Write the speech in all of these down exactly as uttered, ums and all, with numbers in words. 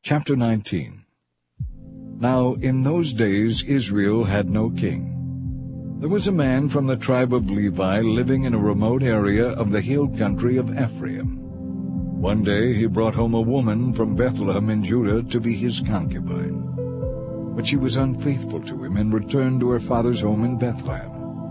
Chapter nineteen. Now in those days Israel had no king. There was a man from the tribe of Levi living in a remote area of the hill country of Ephraim. One day he brought home a woman from Bethlehem in Judah to be his concubine. But she was unfaithful to him and returned to her father's home in Bethlehem.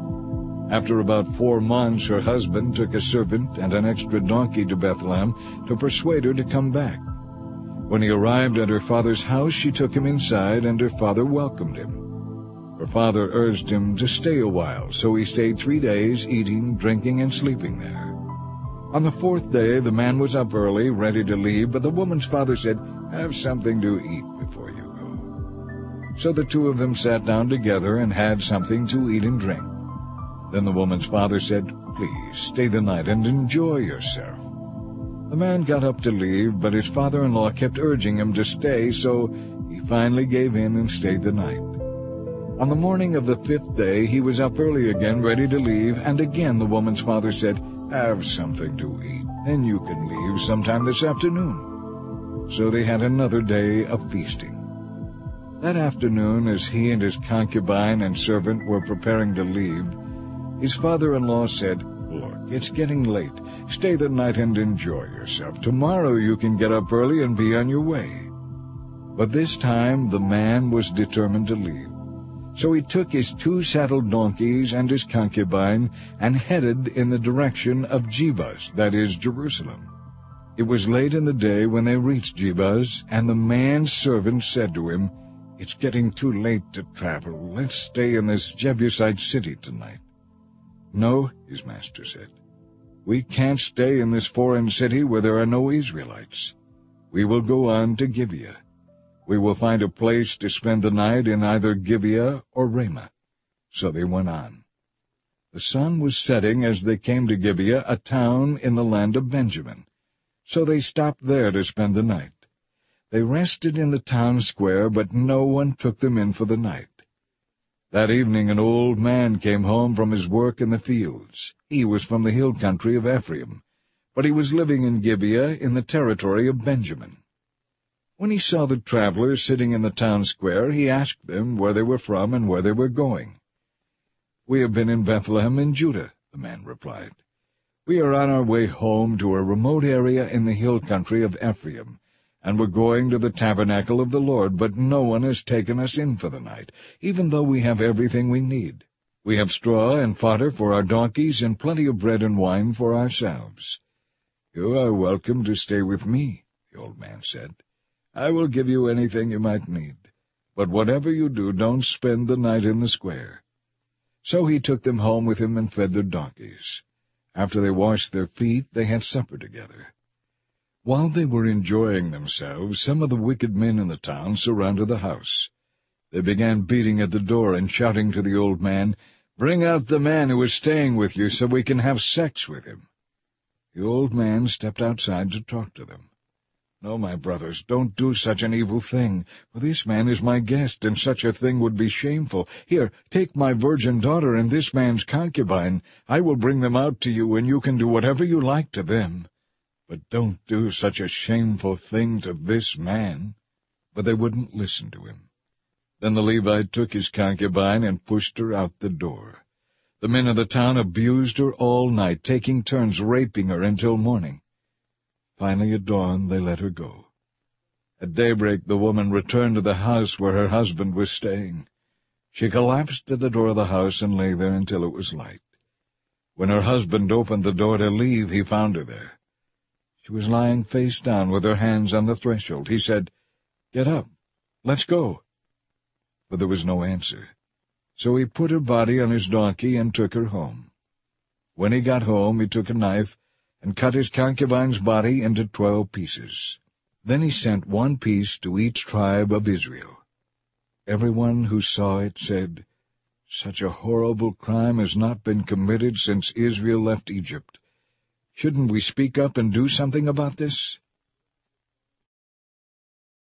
After about four months her husband took a servant and an extra donkey to Bethlehem to persuade her to come back. When he arrived at her father's house, she took him inside, and her father welcomed him. Her father urged him to stay a while, so he stayed three days, eating, drinking, and sleeping there. On the fourth day the man was up early, ready to leave, but the woman's father said, "Have something to eat before you go." So the two of them sat down together and had something to eat and drink. Then the woman's father said, "Please, stay the night and enjoy yourself." The man got up to leave, but his father-in-law kept urging him to stay, so he finally gave in and stayed the night. On the morning of the fifth day he was up early again, ready to leave, and again the woman's father said, "Have something to eat, then you can leave sometime this afternoon." So they had another day of feasting. That afternoon, as he and his concubine and servant were preparing to leave, his father-in-law said, "Look, it's getting late. Stay the night and enjoy yourself. Tomorrow you can get up early and be on your way." But this time the man was determined to leave. So he took his two saddled donkeys and his concubine and headed in the direction of Jebus, that is, Jerusalem. It was late in the day when they reached Jebus, and the man's servant said to him, "It's getting too late to travel. Let's stay in this Jebusite city tonight." "No," his master said. "We can't stay in this foreign city where there are no Israelites. We will go on to Gibeah. We will find a place to spend the night in either Gibeah or Ramah." So they went on. The sun was setting as they came to Gibeah, a town in the land of Benjamin. So they stopped there to spend the night. They rested in the town square, but no one took them in for the night. That evening an old man came home from his work in the fields. He was from the hill country of Ephraim, but he was living in Gibeah in the territory of Benjamin. When he saw the travelers sitting in the town square, he asked them where they were from and where they were going. "We have been in Bethlehem in Judah," the man replied. "We are on our way home to a remote area in the hill country of Ephraim, and we're going to the tabernacle of the Lord, but no one has taken us in for the night, even though we have everything we need. We have straw and fodder for our donkeys and plenty of bread and wine for ourselves." "You are welcome to stay with me," the old man said. "I will give you anything you might need, but whatever you do, don't spend the night in the square." So he took them home with him and fed their donkeys. After they washed their feet, they had supper together. While they were enjoying themselves, some of the wicked men in the town surrounded the house. They began beating at the door and shouting to the old man, "Bring out the man who is staying with you so we can have sex with him." The old man stepped outside to talk to them. "No, my brothers, don't do such an evil thing, for this man is my guest, and such a thing would be shameful. Here, take my virgin daughter and this man's concubine. I will bring them out to you, and you can do whatever you like to them. But don't do such a shameful thing to this man." But they wouldn't listen to him. Then the Levite took his concubine and pushed her out the door. The men of the town abused her all night, taking turns raping her until morning. Finally, at dawn, they let her go. At daybreak, the woman returned to the house where her husband was staying. She collapsed at the door of the house and lay there until it was light. When her husband opened the door to leave, he found her there. She was lying face down with her hands on the threshold. He said, "Get up, let's go." But there was no answer. So he put her body on his donkey and took her home. When he got home, he took a knife and cut his concubine's body into twelve pieces. Then he sent one piece to each tribe of Israel. Everyone who saw it said, "Such a horrible crime has not been committed since Israel left Egypt. Shouldn't we speak up and do something about this?"